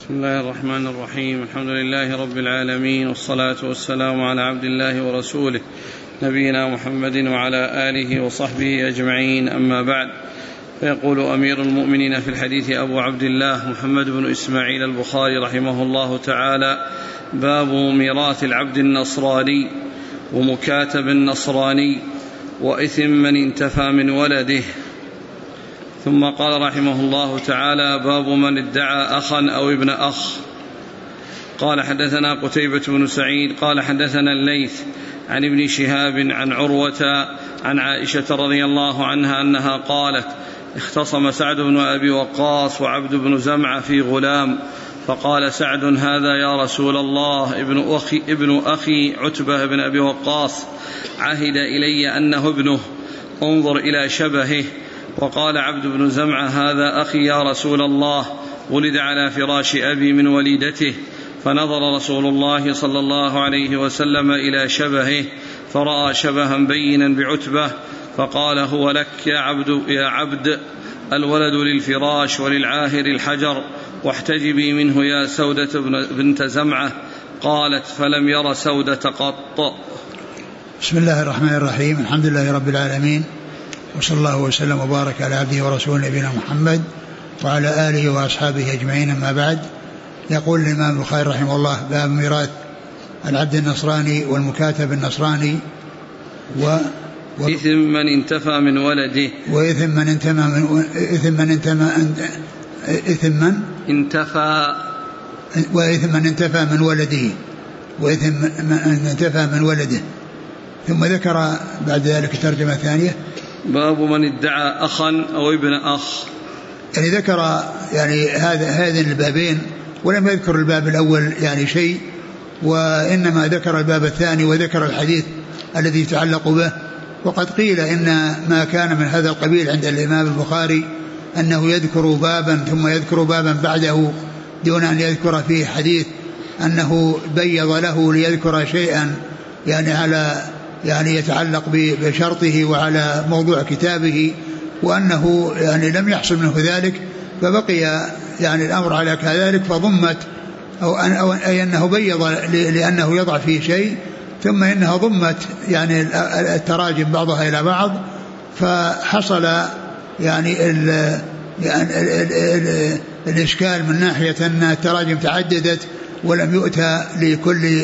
بسم الله الرحمن الرحيم. الحمد لله رب العالمين، والصلاة والسلام على عبد الله ورسوله نبينا محمد وعلى آله وصحبه أجمعين، أما بعد. فيقول أمير المؤمنين في الحديث أبو عبد الله محمد بن إسماعيل البخاري رحمه الله تعالى: باب ميراث العبد النصراني ومكاتب النصراني وإثم من انتفى من ولده. ثم قال رحمه الله تعالى: باب من ادعى أخا أو ابن أخ. قال: حدثنا قتيبة بن سعيد قال: حدثنا الليث عن ابن شهاب عن عروة عن عائشة رضي الله عنها أنها قالت: اختصم سعد بن أبي وقاص وعبد بن زمعة في غلام، فقال سعد: هذا يا رسول الله ابن أخي عتبة بن أبي وقاص، عهد إلي أنه ابنه، انظر إلى شبهه. وقال عبد بن زمعة: هذا أخي يا رسول الله، ولد على فراش أبي من وليدته. فنظر رسول الله صلى الله عليه وسلم إلى شبهه فرأى شبها بينا بعتبة، فقال: هو لك يا عبد، الولد للفراش وللعاهر الحجر، واحتجبي منه يا سودة بنت زمعة. قالت: فلم ير سودة قط. بسم الله الرحمن الرحيم. الحمد لله رب العالمين، وصلى الله وسلم وبارك على عبده ورسوله نبينا محمد وعلى آله وأصحابه أجمعين، أما بعد. يقول الإمام البخاري رحمه الله: باب ميراث العبد النصراني والمكاتب النصراني إثم من انتفى من ولده، وإثم من انتفى من ولده، وإثم من انتفى من ولده. ثم ذكر بعد ذلك ترجمة ثانية: باب من ادعى أخا أو ابن أخ. يعني ذكر هذين البابين، ولم يذكر الباب الأول يعني شيء، وإنما ذكر الباب الثاني وذكر الحديث الذي يتعلق به. وقد قيل إن ما كان من هذا القبيل عند الإمام البخاري أنه يذكر بابا ثم يذكر بابا بعده دون أن يذكر فيه حديث، أنه بيض له ليذكر شيئا يعني يتعلق بشرطه وعلى موضوع كتابه، وأنه يعني لم يحصل منه ذلك، فبقي يعني الأمر على كذلك، فضمت أو أنه بيض لأنه يضع فيه شيء، ثم إنها ضمت يعني التراجم بعضها إلى بعض، فحصل يعني الإشكال من ناحية أن التراجم تعددت ولم يؤتى لكل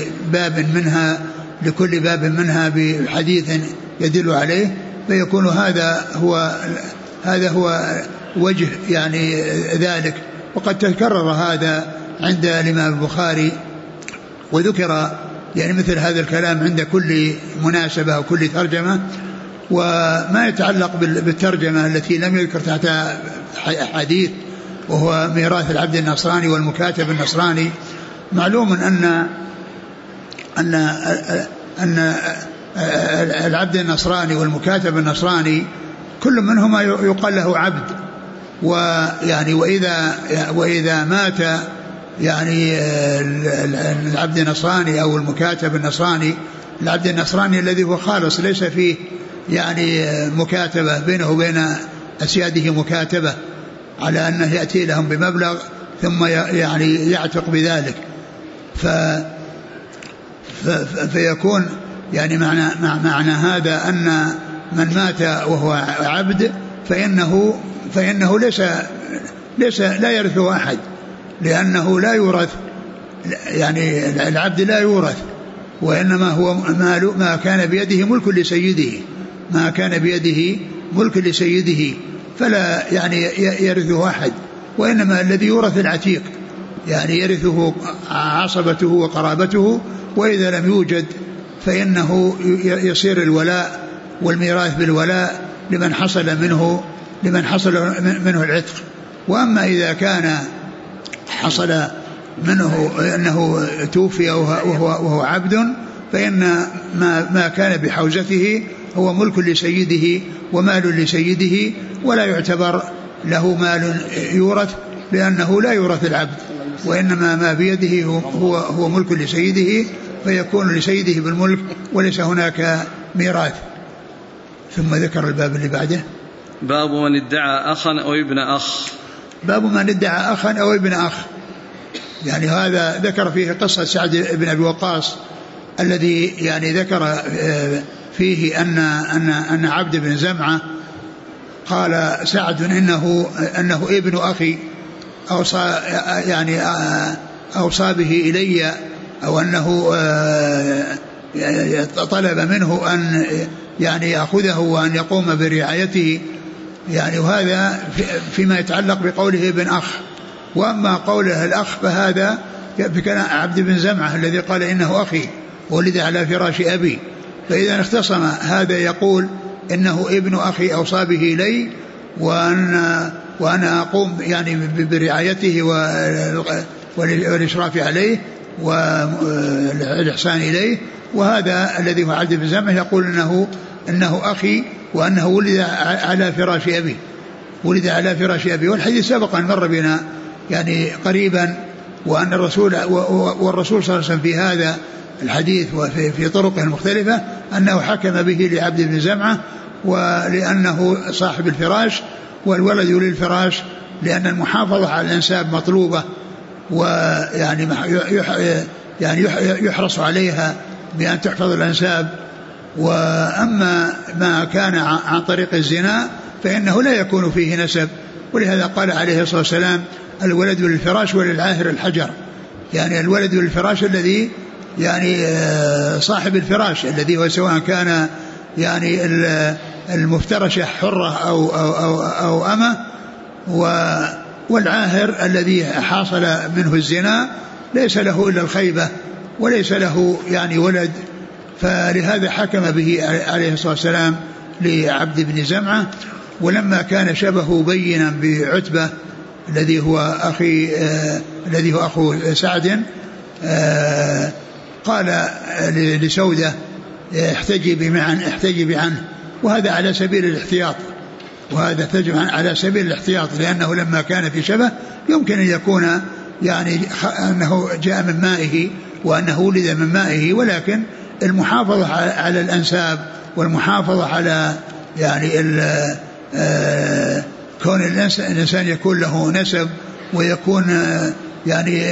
باب منها بحديث يدل عليه، فيكون هذا هو وجه يعني ذلك. وقد تكرر هذا عند الإمام البخاري، وذكر يعني مثل هذا الكلام عند كل مناسبة أو كل ترجمة. وما يتعلق بالترجمة التي لم يذكر تحتها حديث، وهو ميراث العبد النصراني والمكاتب النصراني، معلوم أن العبد النصراني والمكاتب النصراني كل منهما يقال له عبد، ويعني وإذا مات يعني العبد النصراني أو المكاتب النصراني، العبد النصراني الذي هو خالص ليس فيه يعني مكاتبة بينه وبين أسياده، مكاتبة على أنه يأتي لهم بمبلغ ثم يعني يعتق بذلك، فيكون يعني معنى هذا أن من مات وهو عبد فإنه ليس لا يرثه أحد، لأنه لا يورث، يعني العبد لا يورث، وإنما هو ما كان بيده ملك لسيده، ما كان بيده ملك لسيده، فلا يعني يرثه أحد، وإنما الذي يورث العتيق، يعني يرثه عصبته وقرابته، وإذا لم يوجد فإنه يصير الولاء والميراث بالولاء لمن حصل منه العتق. وأما إذا كان حصل منه أنه توفي وهو عبد، فإن ما كان بحوزته هو ملك لسيده ومال لسيده، ولا يعتبر له مال يورث، لأنه لا يورث العبد، وإنما ما بيده هو ملك لسيده، فيكون لسيده بالملك وليس هناك ميراث. ثم ذكر الباب اللي بعده: باب من ادعى أخا أو ابن أخ. باب من ادعى أخا أو ابن أخ. يعني هذا ذكر فيه قصة سعد بن أبي وقاص الذي يعني ذكر فيه أن عبد بن زمعة قال سعد إنه ابن أخي أوصى به إلي، أو أنه طلب منه أن يعني يأخذه وأن يقوم برعايته، يعني وهذا فيما يتعلق بقوله ابن أخ. وأما قوله الأخ فهذا كان عبد بن زمعة الذي قال إنه أخي ولد على فراش أبي، فإذا اختصم هذا يقول إنه ابن أخي أوصى به إلي وأنا أقوم يعني برعايته والإشراف عليه والإحسان إليه، وهذا الذي هو عبد بن زمعة يقول إنه أخي وأنه ولد على فراش أبي، ولد على فراش أبي. والحديث سبق أن مر بنا يعني قريبا، وأن والرسول صلى الله عليه وسلم في هذا الحديث وفي طرقه المختلفة أنه حكم به لعبد بن زمعة، ولأنه صاحب الفراش والولد للفراش، لأن المحافظة على الأنساب مطلوبة، ويعني يحرص عليها بأن تحفظ الأنساب. وأما ما كان عن طريق الزنا فإنه لا يكون فيه نسب، ولهذا قال عليه الصلاة والسلام الولد للفراش وللعاهر الحجر، يعني الولد للفراش الذي يعني صاحب الفراش الذي هو سواء كان يعني المفترشة حرة أو أمة، والعاهر الذي حاصل منه الزنا ليس له إلا الخيبة وليس له يعني ولد. فلهذا حكم به عليه الصلاة والسلام لعبد بن زمعة. ولما كان شبه بينا بعتبة الذي هو أخو سعد، قال لسودة احتجبي عنه، وهذا على سبيل الاحتياط، وهذا تجب على سبيل الاحتياط، لأنه لما كان في شبه يمكن أن يكون يعني أنه جاء من مائه وأنه ولد من مائه، ولكن المحافظة على الأنساب والمحافظة على يعني كون الإنسان يكون له نسب، ويكون يعني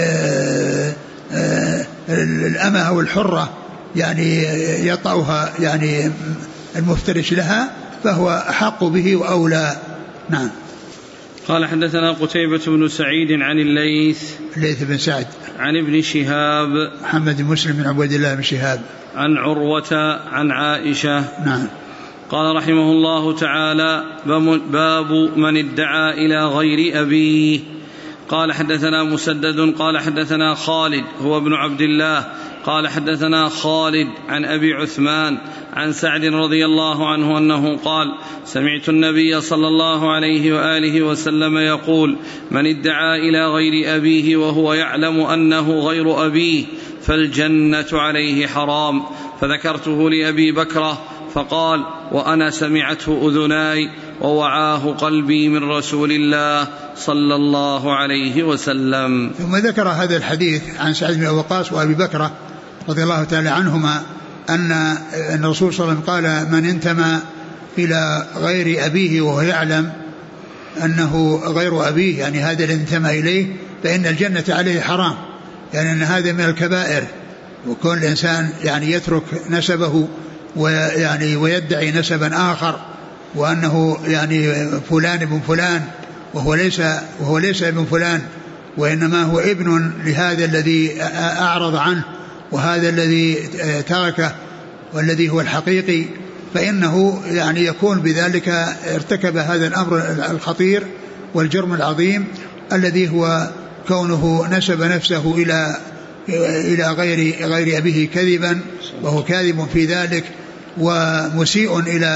الأمة أو الحرة يعني يطأها يعني المفترش لها، فهو أحق به وأولى. نعم. قال حدثنا قتيبة بن سعيد عن الليث بن سعد عن ابن شهاب محمد بن مسلم بن عبد الله بن شهاب عن عروة عن عائشة. نعم. قال رحمه الله تعالى: باب من ادعى إلى غير أبيه. قال حدثنا مسدد قال حدثنا خالد هو ابن عبد الله قال حدثنا خالد عن أبي عثمان عن سعد رضي الله عنه أنه قال: سمعت النبي صلى الله عليه وآله وسلم يقول: من ادعى إلى غير أبيه وهو يعلم أنه غير أبيه فالجنة عليه حرام. فذكرته لأبي بكرة فقال: وأنا سمعته أذناي ووعاه قلبي من رسول الله صلى الله عليه وسلم. ثم ذكر هذا الحديث عن سعد بن وقاص وأبي بكرة رضي الله تعالى عنهما أن الرسول صلى الله عليه وسلم قال: من انتمى إلى غير أبيه وهو يعلم أنه غير أبيه، يعني هذا اللي انتمى إليه، فإن الجنة عليه حرام، يعني أن هذا من الكبائر. وكون الإنسان يعني يترك نسبه ويدعي نسبا آخر، وأنه يعني فلان ابن فلان وهو ليس ابن فلان، وإنما هو ابن لهذا الذي أعرض عنه وهذا الذي تركه والذي هو الحقيقي، فإنه يعني يكون بذلك ارتكب هذا الأمر الخطير والجرم العظيم الذي هو كونه نسب نفسه إلى غير أبيه كذبا، وهو كاذب في ذلك ومسيء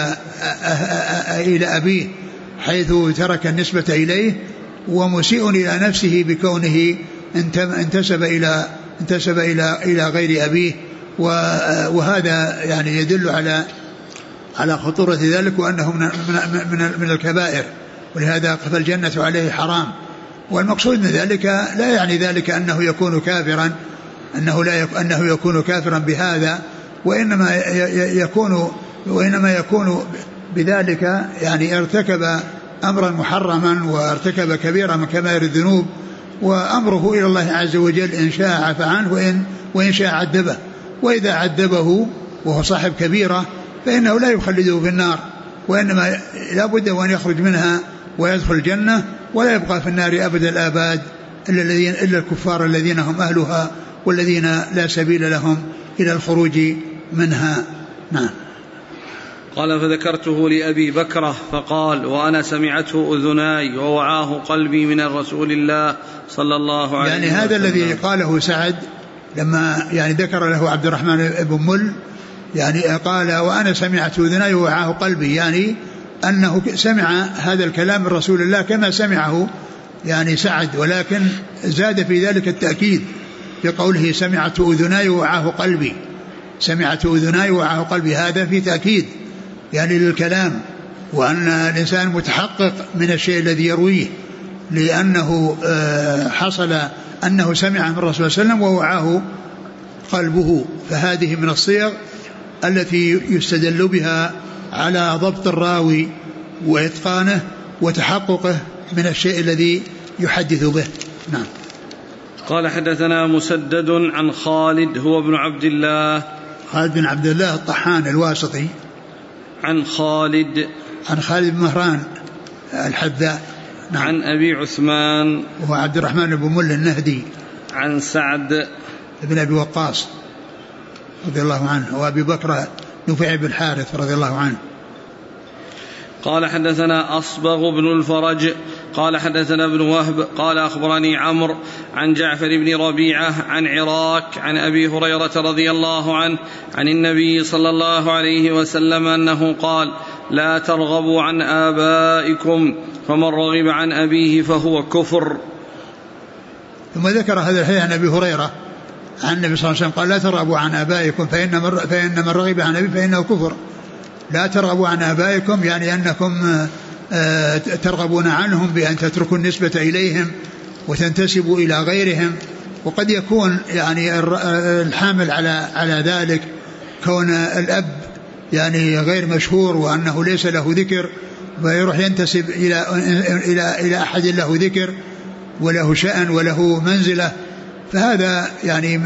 إلى أبيه حيث ترك النسبة إليه، ومسيء إلى نفسه بكونه انتسب إلى غير أبيه. وهذا يعني يدل على خطورة ذلك وأنه من الكبائر، ولهذا فالجنة عليه حرام. والمقصود من ذلك لا يعني ذلك أنه يكون كافرا، أنه يكون كافرا بهذا، وإنما يكون بذلك يعني ارتكب أمرا محرما وارتكب كبيرا من كبائر الذنوب، وأمره إلى الله عز وجل، إن شاء عفى عنه وإن شاء عذبه، وإذا عذبه وهو صاحب كبيرة فإنه لا يخلده في النار، وإنما لا بد وأن يخرج منها ويدخل الجنة، ولا يبقى في النار أبد الآباد إلا الكفار الذين هم أهلها والذين لا سبيل لهم إلى الخروج منها. نعم. قال فذكرته لأبي بكرة فقال وأنا سمعته أذناي ووعاه قلبي من رسول الله صلى الله عليه وسلم. يعني هذا الذي قاله سعد لما يعني ذكر له عبد الرحمن بن مل، يعني قال وأنا سمعت أذناي ووعاه قلبي، يعني أنه سمع هذا الكلام من رسول الله كما سمعه يعني سعد، ولكن زاد في ذلك التأكيد بقوله سمعت أذناي ووعاه قلبي، سمعت أذناي ووعاه قلبي، هذا في تأكيد يعني للكلام، وأن الإنسان متحقق من الشيء الذي يرويه، لأنه حصل أنه سمع من الرسول صلى الله عليه وسلم ووعاه قلبه. فهذه من الصيغ التي يستدل بها على ضبط الراوي وإتقانه وتحققه من الشيء الذي يحدث به. نعم. قال حدثنا مسدد عن خالد هو ابن عبد الله، خالد بن عبد الله الطحان الواسطي، عن خالد بن مهران الحذاء. نعم. عن أبي عثمان وهو عبد الرحمن بن مل النهدي، عن سعد بن أبي وقاص رضي الله عنه، وأبي بكر نفيع بن الحارث رضي الله عنه. قال حدثنا أصبغ بن الفرج قال حدثنا ابن وهب قال أخبرني عمرو عن جعفر بن ربيعة عن عراك عن أبي هريرة رضي الله عنه عن النبي صلى الله عليه وسلم أنه قال لا ترغبوا عن آبائكم فمن رغب عن أبيه فهو كفر. ثم ذكر هذا الحديث عن أبي هريرة عن النبي صلى الله عليه وسلم قال لا ترغبوا عن آبائكم فإن من رغب عن أبيه فإنه كفر. لا ترغبوا عن آبائكم يعني أنكم ترغبون عنهم بأن تتركوا النسبة إليهم وتنتسبوا إلى غيرهم، وقد يكون يعني الحامل على ذلك كون الأب يعني غير مشهور وأنه ليس له ذكر، ويروح ينتسب إلى أحد له ذكر وله شأن وله منزلة، فهذا يعني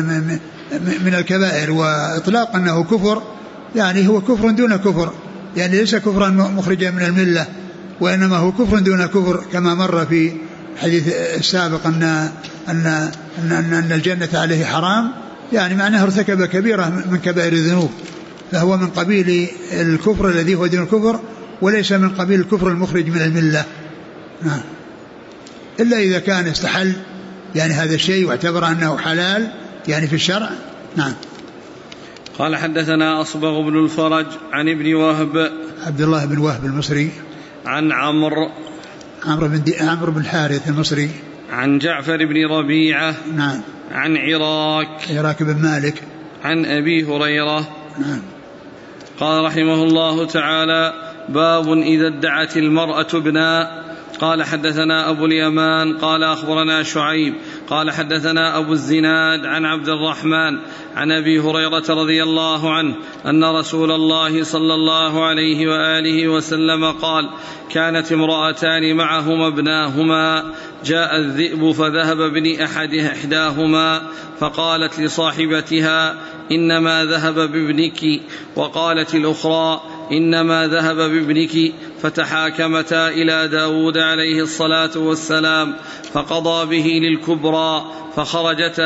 من الكبائر. وإطلاق أنه كفر يعني هو كفر دون كفر، يعني ليس كفرا مخرجا من الملة، وإنما هو كفر دون كفر، كما مر في الحديث السابق أن الجنة عليه حرام، يعني معناه ارتكب كبيرة من كبائر الذنوب، فهو من قبيل الكفر الذي هو دون الكفر، وليس من قبيل الكفر المخرج من الملة. نعم. إلا إذا كان استحل يعني هذا الشيء واعتبر أنه حلال يعني في الشرع. نعم. قال حدثنا أصبغ بن الفرج عن ابن وهب عبد الله بن وهب المصري، عن عمرو بن الحارث المصري، عن جعفر بن ربيعة. نعم. عن عراك بن مالك، عن أبي هريرة. نعم. قال رحمه الله تعالى باب إذا ادعت المرأة ابنا. قال حدثنا أبو اليمان قال أخبرنا شعيب قال حدثنا أبو الزناد عن عبد الرحمن عن أبي هريرة رضي الله عنه أن رسول الله صلى الله عليه وآله وسلم قال كانت امرأتان معهما ابناهما جاء الذئب فذهب بني إحداهما فقالت لصاحبتها إنما ذهب بابنك، وقالت الأخرى إنما ذهب بابنك، فتحاكمتا إلى داود عليه الصلاة والسلام فقضى به للكبرى فخرجتا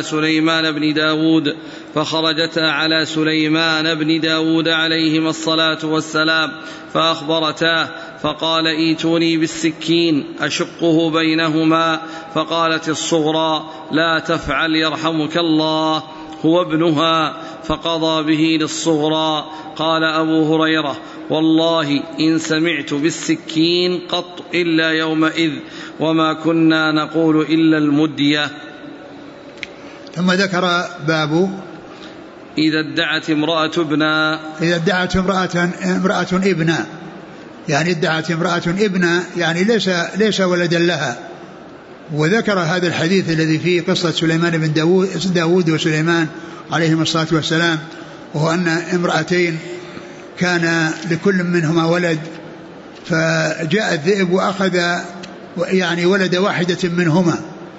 على سليمان بن داود عليهما الصلاة والسلام فأخبرتاه فقال ايتوني بالسكين أشقه بينهما، فقالت الصغرى لا تفعل يرحمك الله هو ابنها، فقضى به للصغرى. قال أبو هريرة والله إن سمعت بالسكين قط إلا يومئذ وما كنا نقول إلا المدية. ثم ذكر باب إذا ادعت امرأة ابنا. إذا ادعت امرأة ابنا، يعني ادعت امرأة ابنا يعني ليس ولدا لها. وذكر هذا الحديث الذي فيه قصة سليمان بن داود وسليمان عليهما الصلاة والسلام، وهو أن امرأتين كان لكل منهما ولد، فجاء الذئب وأخذ يعني ولد واحدة منهما،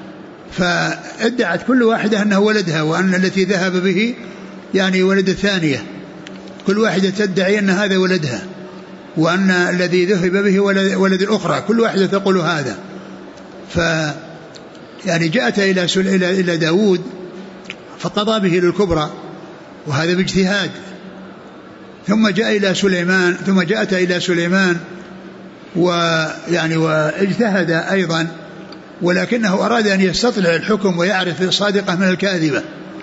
فادعت كل واحدة أنه ولدها، وأن التي ذهب به يعني ولد الثانية، كل واحدة تدعي أن هذا ولدها، وأن الذي ذهب به ولد الأخرى، كل واحدة تقول هذا. يعني جاءت إلى داود فقضى به للكبرى، وهذا باجتهاد. ثم جاءت إلى سليمان ويعني واجتهد أيضا، ولكنه أراد أن يستطلع الحكم ويعرف الصادقة من الكاذبة،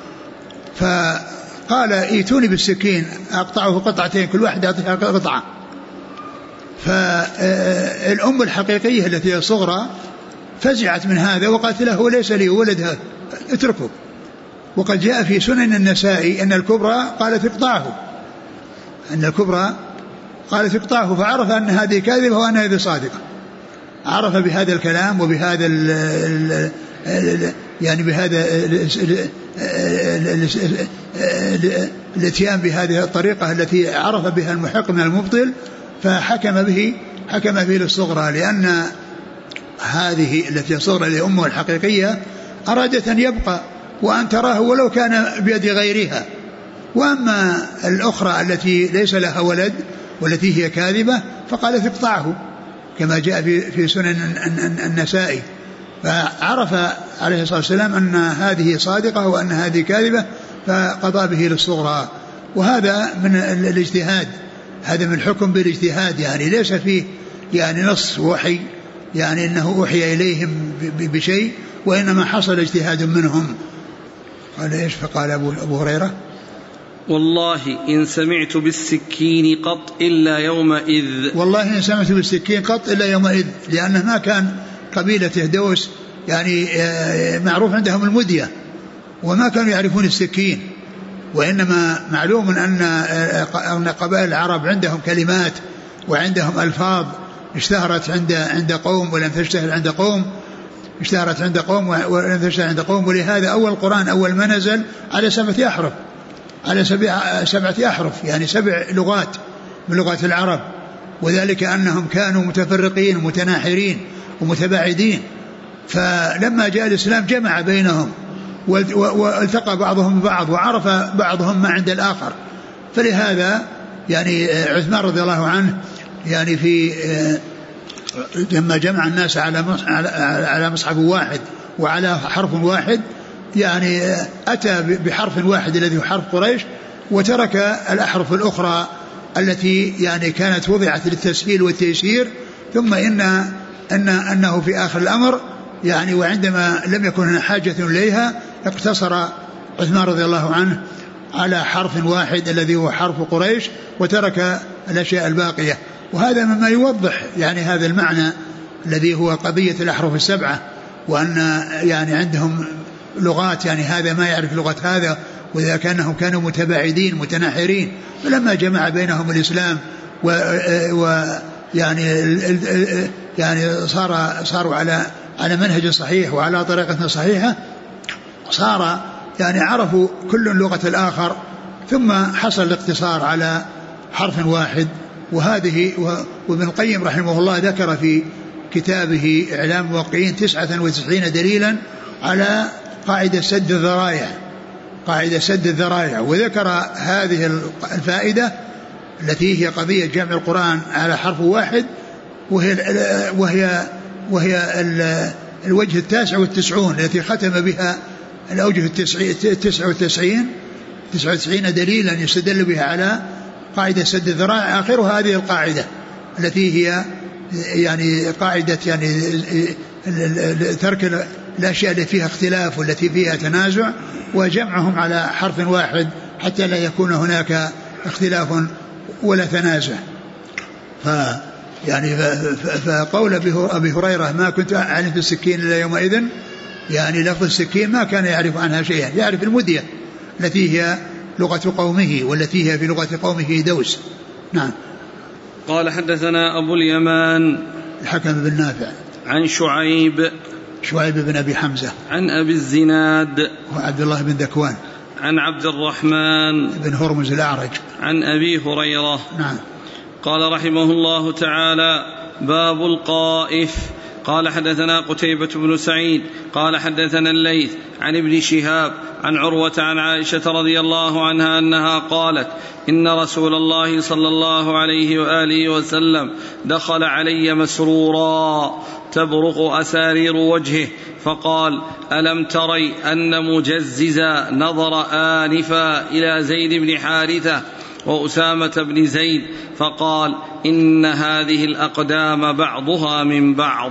فقال ائتوني بالسكين أقطعه قطعتين، كل واحد أعطيها قطعة. فالأم الحقيقية التي هي الصغرى فزعت من هذا وقالت له ليس لي ولدها، اتركه. وقد جاء في سنن النسائي أن الكبرى قالت اقطعه، فعرف أن هذه كاذبة وأن هذه صادقة، عرف بهذا الكلام وبهذا يعني بهذا الاتيان بهذه الطريقة التي عرف بها المحق من المبطل، فحكم به للصغرى، لأن هذه التي صغرى لأمه الحقيقية أرادت أن يبقى وأن تراه ولو كان بيد غيرها. وأما الأخرى التي ليس لها ولد والتي هي كاذبة فقالت اقطعه، كما جاء في سنن النسائي. فعرف عليه الصلاة والسلام أن هذه صادقة وأن هذه كاذبة، فقضى به للصغرى. وهذا من الاجتهاد، هذا من الحكم بالاجتهاد، يعني ليس فيه يعني نص وحي، يعني أنه أوحي إليهم بشيء، وإنما حصل اجتهاد منهم. قال إيش؟ فقال أبو هريرة والله إن سمعت بالسكين قط إلا يومئذ، والله إن سمعت بالسكين قط إلا يومئذ، لأنه ما كان قبيلته دوس يعني معروف عندهم المدية، وما كانوا يعرفون السكين، وإنما معلوم أن قبائل العرب عندهم كلمات وعندهم ألفاظ اشتهرت عند قوم ولم تشتهر عند قوم، اشتهرت عند قوم ولم تشتهر عند قوم. ولهذا أول القرآن أول ما نزل على 7 أحرف، على 7 أحرف، يعني 7 لغات من لغات العرب، وذلك أنهم كانوا متفرقين ومتناحرين ومتباعدين. فلما جاء الإسلام جمع بينهم والتقى بعضهم ببعض وعرف بعضهم ما عند الآخر. فلهذا يعني عثمان رضي الله عنه يعني في لما جمع الناس على مصحف واحد وعلى حرف واحد، يعني أتى بحرف واحد الذي هو حرف قريش، وترك الأحرف الأخرى التي يعني كانت وضعت للتسهيل والتيسير. ثم أنه في آخر الأمر يعني وعندما لم يكن هنا حاجة إليها اقتصر عثمان رضي الله عنه على حرف واحد الذي هو حرف قريش، وترك الأشياء الباقية. وهذا مما يوضح يعني هذا المعنى الذي هو قضية الأحرف ال7، وأن يعني عندهم لغات، يعني هذا ما يعرف لغة هذا، وإذا كانهم كانوا متباعدين متناحرين، فلما جمع بينهم الإسلام يعني صاروا على منهج صحيح وعلى طريقة صحيحة، صار يعني عرفوا كل لغة الآخر، ثم حصل الاقتصار على حرف واحد. وابن القيم رحمه الله ذكر في كتابه إعلام الموقعين 99 دليلا على قاعدة سد الذرائع، وذكر هذه الفائدة التي هي قضية جمع القرآن على حرف واحد، وهي الوجه 99 التي ختم بها الأوجه 99 دليلا يستدل بها على قاعدة سد الذرائع. آخرها هذه القاعدة التي هي يعني قاعدة يعني ترك الأشياء التي فيها اختلاف والتي فيها تنازع وجمعهم على حرف واحد حتى لا يكون هناك اختلاف ولا تنازع. فقول أبي هريرة ما كنت أعلم السكين إلا يومئذ، يعني لفظ السكين ما كان يعرف عنها شيئا، يعرف المدية التي هي لغة قومه والتي هي في لغة قومه دوس. نعم. قال حدثنا أبو اليمان الحكم بن نافع عن شعيب بن أبي حمزة عن أبي الزناد وعبد الله بن ذكوان عن عبد الرحمن بن هرمز الأعرج عن أبي هريرة. نعم. قال رحمه الله تعالى: باب القائف. قال حدثنا قتيبة بن سعيد قال حدثنا الليث عن ابن شهاب عن عروة عن عائشة رضي الله عنها أنها قالت إن رسول الله صلى الله عليه وآله وسلم دخل علي مسرورا تبرق أسارير وجهه فقال ألم تري أن مجززا نظر آنفا إلى زيد بن حارثة وأسامة بن زيد فقال إن هذه الأقدام بعضها من بعض.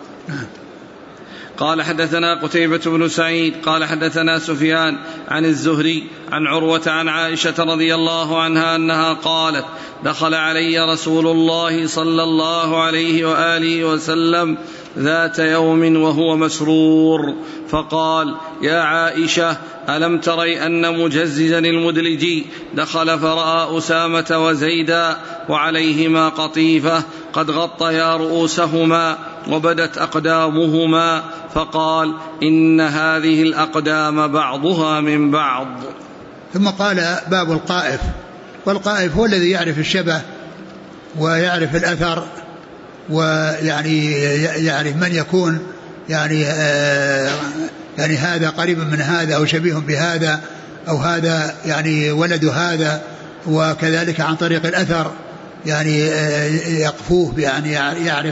قال حدثنا قتيبة بن سعيد قال حدثنا سفيان عن الزهري عن عروة عن عائشة رضي الله عنها أنها قالت دخل علي رسول الله صلى الله عليه وآله وسلم ذات يوم وهو مسرور فقال يا عائشة ألم تري أن مجززا المدلجي دخل فرأى أسامة وزيدا وعليهما قطيفة قد غطيا رؤوسهما وبدت أقدامهما فقال إن هذه الأقدام بعضها من بعض. ثم قال باب القائف. والقائف هو الذي يعرف الشبه ويعرف الأثر ويعني يعرف من يكون يعني هذا قريب من هذا أو شبيه بهذا أو هذا يعني ولد هذا، وكذلك عن طريق الأثر يعني يقفوه يعني يعرف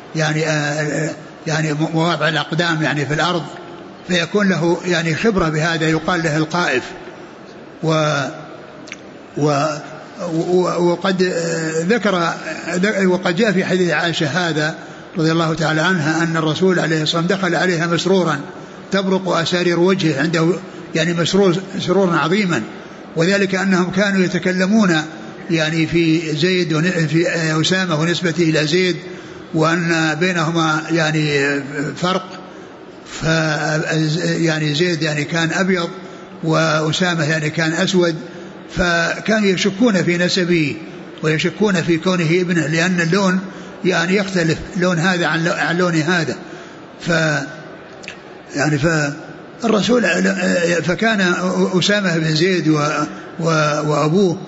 يعني مواضع الأقدام يعني في الأرض، فيكون له يعني خبرة بهذا يقال له القائف. وقد ذكر وقد جاء في حديث عائشة هذا رضي الله تعالى عنها أن الرسول عليه الصلاة والسلام دخل عليها مسرورا تبرق أسارير وجهه، عنده يعني مسرورا عظيما، وذلك أنهم كانوا يتكلمون يعني في زيد في أسامة ونسبته إلى زيد وأن بينهما يعني فرق، يعني زيد يعني كان أبيض وأسامة يعني كان أسود، فكانوا يشكون في نسبه ويشكون في كونه ابنه لأن اللون يعني يختلف لون هذا عن لون هذا. فالرسول فكان أسامة بن زيد وأبوه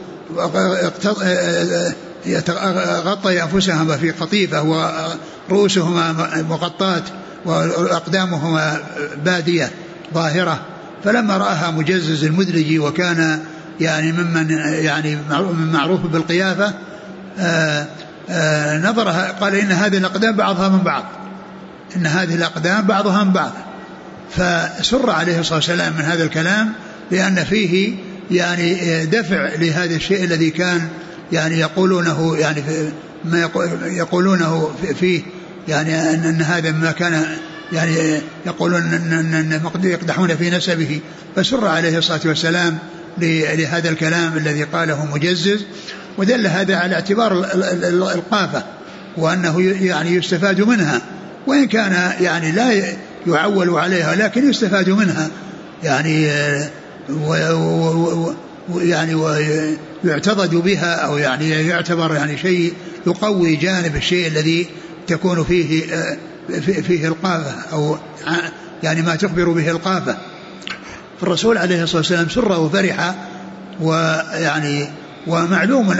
غطي أنفسهما في قطيفة ورؤوسهما مغطاة وأقدامهما بادية ظاهرة، فلما رآها مجزز المدلجي وكان يعني ممن يعني معروف بالقيافة نظرها قال إن هذه الأقدام بعضها من بعض، إن هذه الأقدام بعضها من بعض، فسر عليه الصلاة والسلام من هذا الكلام لأن فيه يعني دفع لهذا الشيء الذي كان يعني يقولونه يعني ما يقولونه فيه يعني أن هذا ما كان يعني يقولون أن يقدحون في نسبه، فسر عليه الصلاة والسلام لهذا الكلام الذي قاله مجزز، ودل هذا على اعتبار القافة وأنه يعني يستفاد منها وإن كان يعني لا يعول عليها لكن يستفاد منها يعني ويعتضد بها أو يعني يعتبر يعني شيء يقوي جانب الشيء الذي تكون فيه القافة أو يعني ما تخبر به القافة. الرسول عليه الصلاة والسلام سر وفرح، ويعني ومعلوم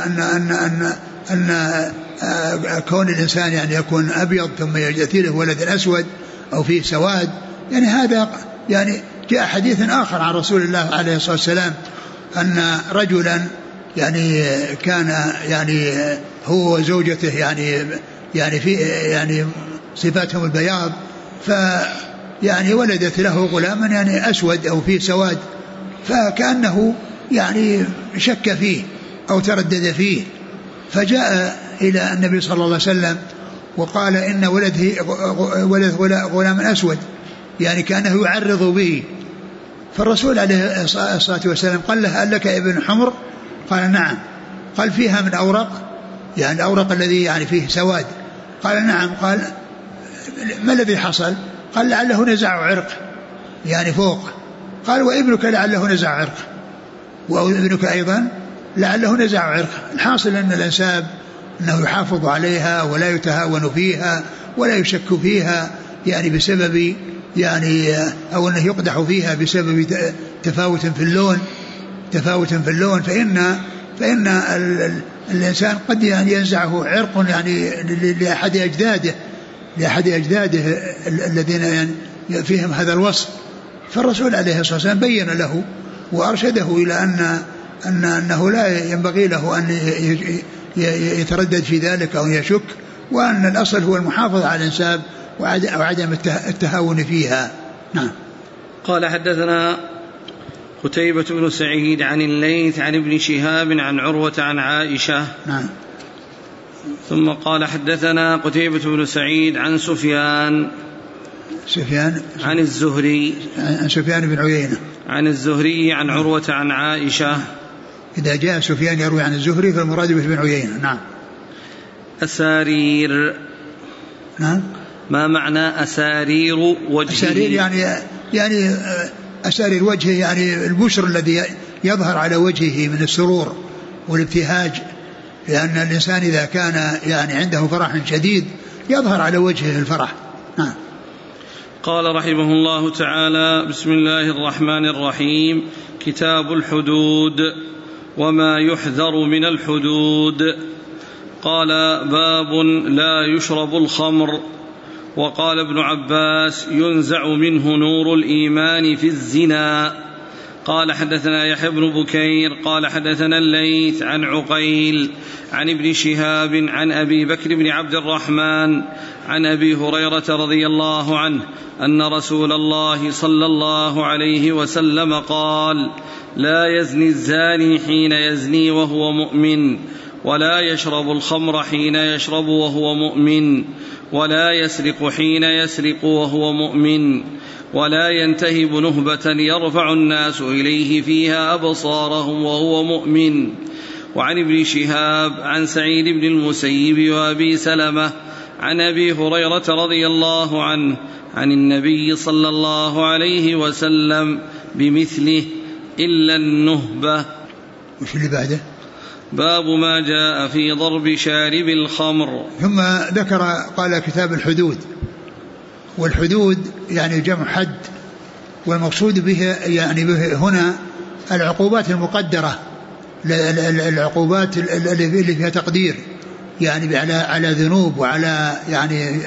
أن كون الإنسان يعني يكون أبيض ثم يأتي له ولد أسود أو فيه سواد، يعني هذا يعني جاء حديث آخر عن رسول الله عليه الصلاة والسلام أن رجلا يعني كان يعني هو وزوجته يعني في يعني صفاتهم البياض، يعني ولدت له غلاما يعني أسود أو فيه سواد، فكأنه يعني شك فيه أو تردد فيه، فجاء إلى النبي صلى الله عليه وسلم وقال إن ولد غلام أسود، يعني كأنه يعرض به. فالرسول عليه الصلاة والسلام قال له هل لك ابن حمر؟ قال نعم. قال فيها من أورق، يعني الأورق الذي يعني فيه سواد؟ قال نعم. قال ما الذي حصل؟ قال لعله نزع عرق يعني فوق. قال وابنك لعله نزع عرق، وابنك أيضا لعله نزع عرق. الحاصل أن الأنساب أنه يحافظ عليها ولا يتهاون فيها ولا يشك فيها يعني بسبب يعني أو أنه يقدح فيها بسبب تفاوت في اللون فإن الإنسان قد يعني ينزعه عرق يعني لأحد أجداده لأحد أجداده الذين فيهم هذا الوصف. فالرسول عليه الصلاة والسلام بين له وأرشده إلى أنه لا ينبغي له أن يتردد في ذلك أو يشك، وأن الأصل هو المحافظة على الأنساب وعدم التهاون فيها. نعم. قال حدثنا قتيبة بن سعيد عن الليث عن ابن شهاب عن عروة عن عائشة. نعم. ثم قال حدثنا قتيبة بن سعيد عن سفيان عن الزهري عن سفيان بن عيينة عن الزهري عن عروة عن عائشة. إذا جاء سفيان يروي عن الزهري فالمراد به بن عيينة. نعم. أسارير. نعم. ما معنى أسارير وجهه؟ أسارير يعني أسارير وجهه، يعني البشر الذي يظهر على وجهه من السرور والابتهاج، لأن الإنسان إذا كان يعني عنده فرح شديد يظهر على وجهه الفرح. نعم. قال رحمه الله تعالى: بسم الله الرحمن الرحيم. كتاب الحدود وما يحذر من الحدود. قال: باب لا يشرب الخمر. وقال ابن عباس: ينزع منه نور الإيمان في الزنا. قال حدثنا يحيى بن بكير قال حدثنا الليث عن عقيل عن ابن شهاب عن أبي بكر بن عبد الرحمن عن أبي هريرة رضي الله عنه أن رسول الله صلى الله عليه وسلم قال: لا يزني الزاني حين يزني وهو مؤمن، ولا يشرب الخمر حين يشرب وهو مؤمن، ولا يسرق حين يسرق وهو مؤمن، ولا ينتهب نهبة يرفع الناس إليه فيها أبصارهم وهو مؤمن. وعن ابن شهاب عن سعيد بن المسيب وأبي سلمة عن أبي هريرة رضي الله عنه عن النبي صلى الله عليه وسلم بمثله إلا النهبة. وش اللي بعده؟ باب ما جاء في ضرب شارب الخمر. ثم ذكر قال كتاب الحدود، والحدود يعني جمع حد، والمقصود به يعني به هنا العقوبات المقدرة، العقوبات اللي فيها تقدير، يعني على ذنوب وعلى يعني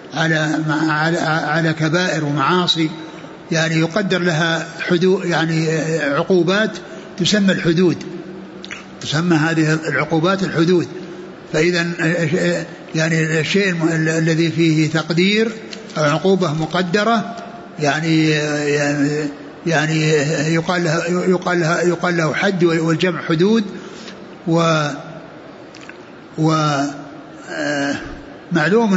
على كبائر ومعاصي، يعني يقدر لها حدود، يعني عقوبات تسمى الحدود، تسمى هذه العقوبات الحدود. فإذا يعني الشيء الذي فيه تقدير أو عقوبة مقدرة يعني يقال له حد، والجمع حدود. ومعلوم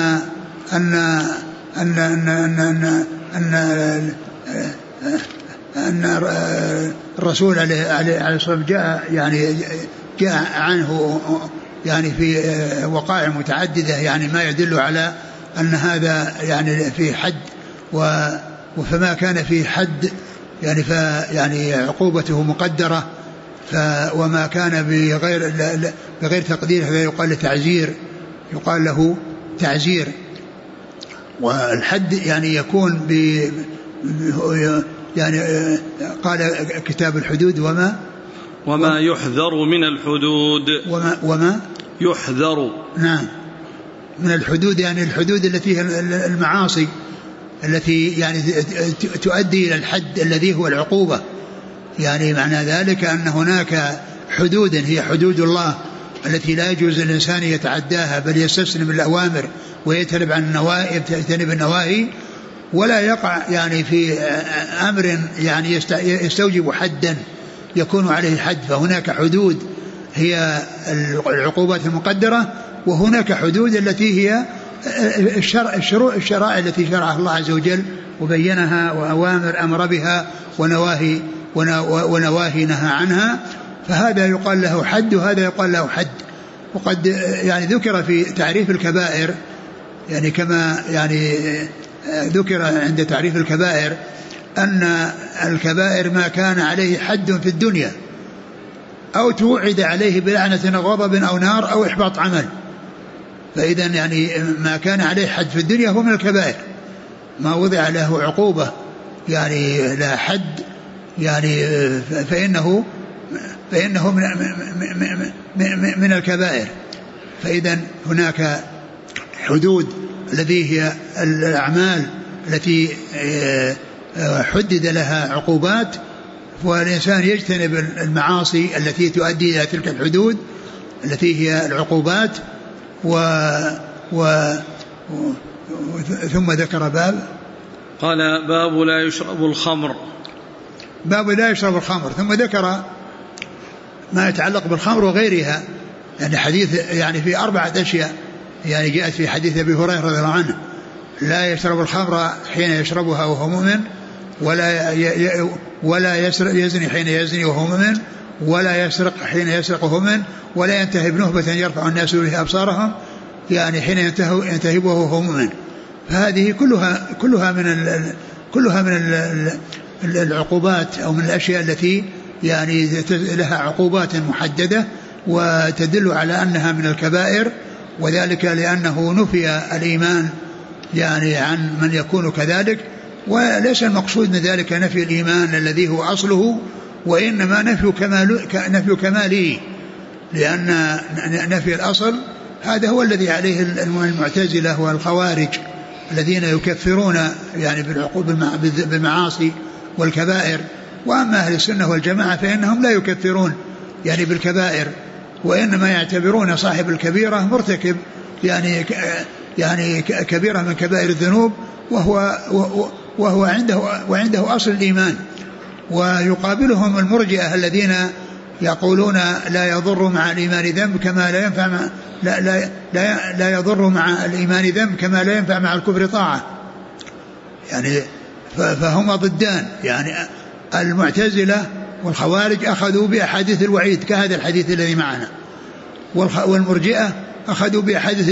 أن الرسول عليه الصلاة والسلام جاء عنه يعني في وقائع متعددة يعني ما يدل على أن هذا يعني في حد، وفما كان في حد يعني عقوبته مقدرة، وما كان بغير تقدير هذا يقال له تعزير. والحد يعني يكون يعني قال كتاب الحدود وما يحذر من الحدود، وما يحذر. نعم، من الحدود يعني الحدود التي هي المعاصي التي يعني تؤدي إلى الحد الذي هو العقوبة. يعني معنى ذلك أن هناك حدود هي حدود الله التي لا يجوز الإنسان يتعداها، بل يستسلم الأوامر ويجتنب النواهي، ولا يقع يعني في أمر يعني يستوجب حدا يكون عليه حد. فهناك حدود هي العقوبات المقدرة، وهناك حدود التي هي الشرائع التي شرعها الله عز وجل وبينها، وأوامر أمر بها، ونواهي نهى عنها. فهذا يقال له حد وهذا يقال له حد. وقد يعني ذكر في تعريف الكبائر، يعني كما يعني ذكر عند تعريف الكبائر أن الكبائر ما كان عليه حد في الدنيا أو توعد عليه بلعنة أو غضب أو نار أو إحباط عمل. فإذا يعني ما كان عليه حد في الدنيا هو من الكبائر، ما وضع له عقوبة يعني لا حد يعني فإنه من الكبائر. فإذا هناك حدود الذي هي الأعمال التي حدد لها عقوبات، والإنسان يجتنب المعاصي التي تؤدي إلى تلك الحدود التي هي العقوبات. ثم ذكر باب، قال باب لا يشرب الخمر، باب لا يشرب الخمر. ثم ذكر ما يتعلق بالخمر وغيرها، يعني حديث يعني في 4 أشياء يعني جاءت في حديث أبي هريرة رضي الله عنه: لا يشرب الخمر حين يشربها وهو مؤمن، ولا يزني حين يزني وهو مؤمن، ولا يسرق حين يسرق وهو مؤمن، ولا ينتهب نهبة يرفع الناس به أبصارهم يعني حين ينتهبه وهو مؤمن. فهذه كلها من العقوبات أو من الأشياء التي يعني لها عقوبات محددة وتدل على أنها من الكبائر، وذلك لأنه نفي الإيمان يعني عن من يكون كذلك، وليس المقصود من ذلك نفي الإيمان الذي هو أصله، وإنما نفي كماله، لأن نفي الأصل هذا هو الذي عليه المعتزلة والخوارج الذين يكفرون يعني بالمعاصي والكبائر. وأما أهل السنة والجماعة فإنهم لا يكفرون يعني بالكبائر، وإنما يعتبرون صاحب الكبيرة مرتكب يعني كبيرة من كبائر الذنوب، وهو عنده أصل الإيمان. ويقابلهم المرجئة الذين يقولون لا يضر مع الإيمان ذنب كما لا ينفع لا يضر مع الإيمان ذنب كما لا ينفع مع الكفر طاعة، يعني فهم ضدان. يعني المعتزلة والخوارج أخذوا بأحاديث الوعيد كهذا الحديث الذي معنا، والمرجئة أخذوا بأحاديث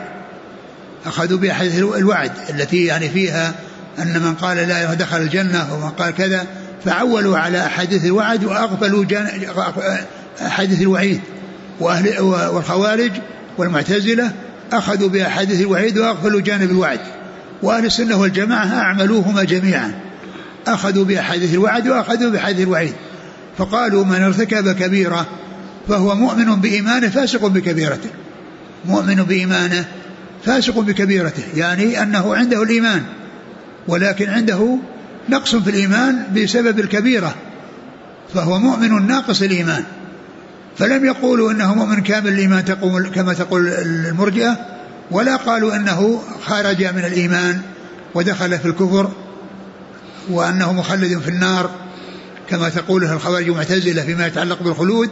الوعد التي يعني فيها أن من قال لا دخل الجنة ومن قال كذا، فعولوا على أحاديث الوعد وأغفلوا أحاديث الوعيد. والخوارج والمعتزلة أخذوا بأحاديث الوعيد وأغفلوا جانب الوعد. وأهل السنة والجماعة أعملوهما جميعا، أخذوا بأحاديث الوعد وأخذوا بأحاديث الوعيد. فقالوا من ارتكب كبيرة فهو مؤمن بإيمانه فاسق بكبيرته، مؤمن بإيمانه فاسق بكبيرته، يعني أنه عنده الإيمان ولكن عنده نقص في الإيمان بسبب الكبيرة، فهو مؤمن ناقص الإيمان. فلم يقولوا أنه مؤمن كامل الإيمان كما تقول المرجئة، ولا قالوا أنه خرج من الإيمان ودخل في الكفر وأنه مخلد في النار كما تقوله الخوارج والمعتزلة فيما يتعلق بالخلود.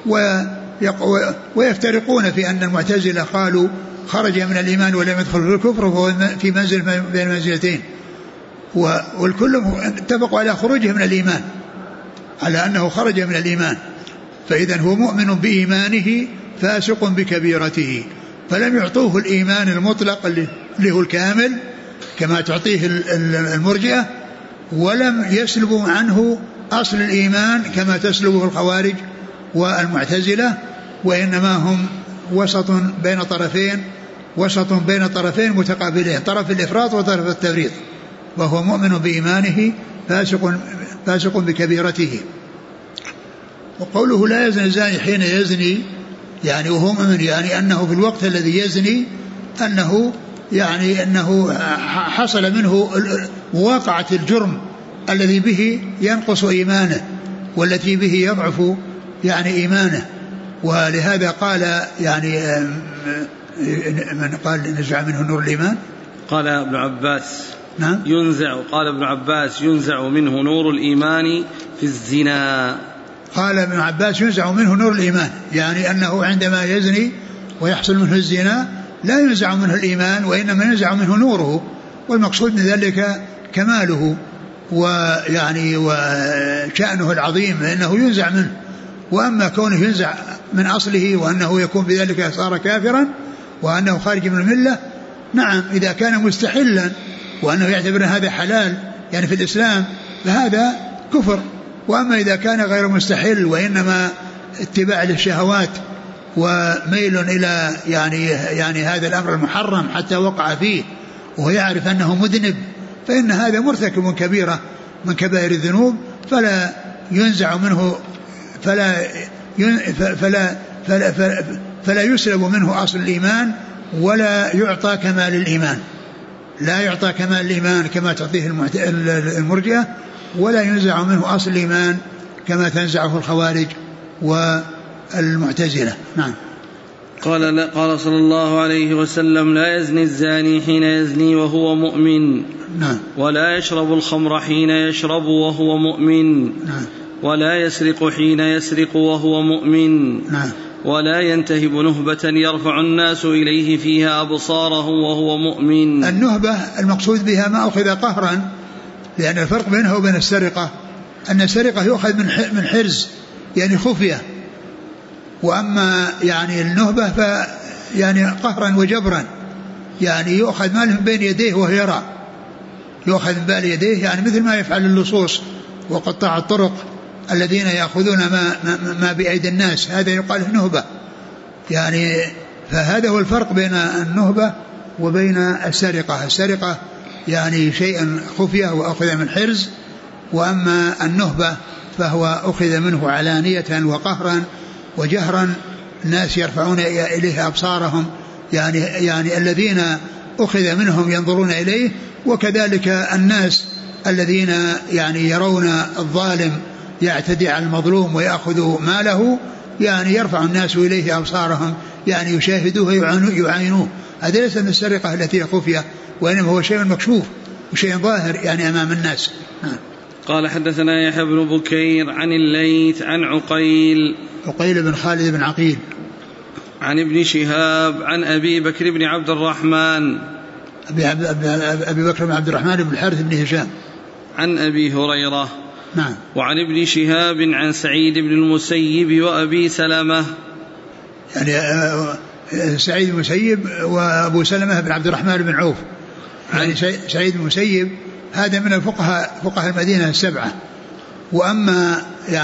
ويفترقون في أن المعتزلة قالوا خرج من الإيمان ولم يدخل في الكفر وهو في منزل بين منزلتين، والكل اتفقوا على خروجه من الإيمان، على أنه خرج من الإيمان. فإذا هو مؤمن بإيمانه فاسق بكبيرته، فلم يعطوه الإيمان المطلق اللي هو الكامل كما تعطيه المرجئة، ولم يسلبوا عنه أصل الإيمان كما تسلبه الخوارج والمعتزلة، وإنما هم وسط بين طرفين متقابلين، طرف الإفراط وطرف التفريط. وهو مؤمن بإيمانه فاسق بكبيرته. وقوله لا يزني الزاني حين يزني يعني وهو مؤمن، يعني أنه في الوقت الذي يزني أنه حصل منه مواقعة الجرم الذي به ينقص إيمانه والتي به يضعف يعني إيمانه. ولهذا قال يعني من قال نزع منه نور الإيمان، قال ابن عباس نعم قال ابن عباس ينزع منه نور الإيمان في الزنا. قال ابن عباس ينزع منه نور الإيمان، يعني أنه عندما يزني ويحصل منه الزنا لا ينزع منه الإيمان وإنما ينزع منه نوره، والمقصود من ذلك كماله ويعني وشأنه العظيم فإنه ينزع منه. وأما كونه ينزع من أصله وأنه يكون بذلك صار كافرا وأنه خارج من الملة، نعم إذا كان مستحلا وأنه يعتبر هذا حلال يعني في الإسلام فهذا كفر. وأما إذا كان غير مستحل وإنما اتباع للشهوات وميل إلى يعني هذا الأمر المحرم حتى وقع فيه وهو يعرف أنه مذنب، فإن هذا مرتكب كبيرة من كبائر الذنوب، فلا ينزع منه فلا يسلب منه أصل الإيمان ولا يعطى كمال الإيمان. لا يعطى كمال الإيمان كما تعطيه المرجئة، ولا ينزع منه أصل الإيمان كما تنزعه الخوارج والمعتزلة. نعم. قال صلى الله عليه وسلم: لا يزني الزاني حين يزني وهو مؤمن. نعم. ولا يشرب الخمر حين يشرب وهو مؤمن. نعم. ولا يسرق حين يسرق وهو مؤمن. نعم. ولا ينتهب نهبة يرفع الناس إليه فيها أبصاره وهو مؤمن. النهبة المقصود بها ما أخذ قهرا، لأن الفرق بينها وبين السرقة أن السرقة يؤخذ من حرز يعني خفية، وأما يعني النهبة يعني قهرا وجبرا، يعني يؤخذ مال من بين يديه وهو يرى، يؤخذ من بين يديه، يعني مثل ما يفعل اللصوص وقطاع الطرق الذين يأخذون ما بأيدي الناس، هذا يقال نهبة يعني. فهذا هو الفرق بين النهبة وبين السرقة. السرقة يعني شيء خفية وأخذ من حرز، وأما النهبة فهو أخذ منه علانية وقهرا وجهرا، الناس يرفعون إليه أبصارهم، يعني الذين أخذ منهم ينظرون إليه، وكذلك الناس الذين يعني يرون الظالم يعتدي على المظلوم ويأخذ ماله، يعني يرفع الناس إليه أبصارهم، يعني يشاهدوه ويعاينوه. هذا ليس من السرقة التي خفية، وإنما هو شيء مكشوف وشيء ظاهر يعني أمام الناس. قال: حدثنا يحيى بن بكير عن الليث عن عقيل بن خالد بن عقيل عن ابن شهاب عن أبي بكر بن عبد الرحمن أبي بكر بن عبد الرحمن بن الحارث بن هشام عن أبي هريرة. نعم. وعن ابن شهاب عن سعيد بن المسيب وأبي سلمة، يعني سعيد المسيب وأبو سلمة بن عبد الرحمن بن عوف. يعني سعيد المسيب هذا من فقهاء المدينة السبعة، وأما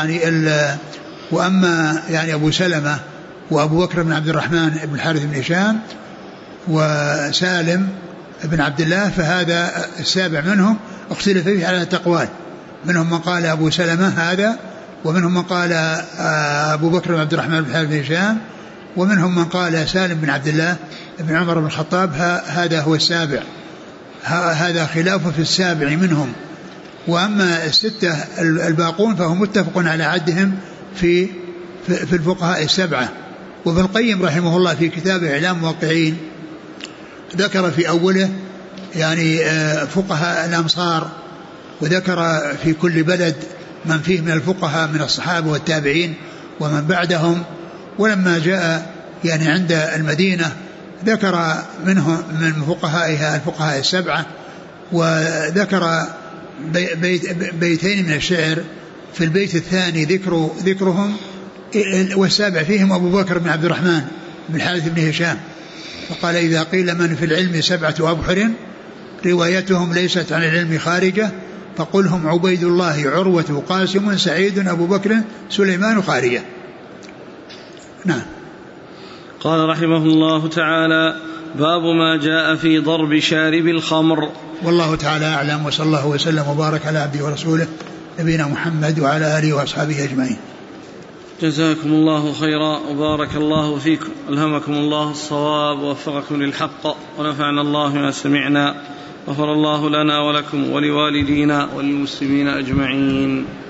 يعني أبو سلمة وأبو بكر بن عبد الرحمن بن الحارث بن هشام وسالم بن عبد الله، فهذا السابع منهم اختلف فيه على التقوال، منهم من قال أبو سلمة هذا، ومنهم من قال أبو بكر بن عبد الرحمن بن الحارث بن هشام، ومنهم من قال سالم بن عبد الله بن عمر بن الخطاب هذا هو السابع. هذا خلاف في السابع منهم. وأما الستة الباقون فهم متفق على عدهم في الفقهاء السبعة. وابن القيم رحمه الله في كتابه إعلام الموقعين ذكر في أوله يعني فقهاء الأمصار، وذكر في كل بلد من فيه من الفقهاء من الصحابة والتابعين ومن بعدهم. ولما جاء يعني عند المدينة ذكر منهم من فقهائها الفقهاء السبعة، وذكر بيتين من الشعر، في البيت الثاني ذكرهم، والسابع فيهم أبو بكر بن عبد الرحمن بن الحارث بن هشام، فقال: إذا قيل من في العلم 7 أبحر روايتهم ليست عن العلم خارجة، فقلهم عبيد الله عروة قاسم سعيد أبو بكر سليمان خارجة. نعم. قال رحمه الله تعالى: باب ما جاء في ضرب شارب الخمر. والله تعالى أعلم، وصلى الله وسلم وبارك على عبده ورسوله نبينا محمد وعلى آله وأصحابه أجمعين. جزاكم الله خيرا وبارك الله فيكم، ألهمكم الله الصواب ووفقكم للحق، ونفعنا الله ما سمعنا، غفر الله لنا ولكم ولوالدينا وللمسلمين أجمعين.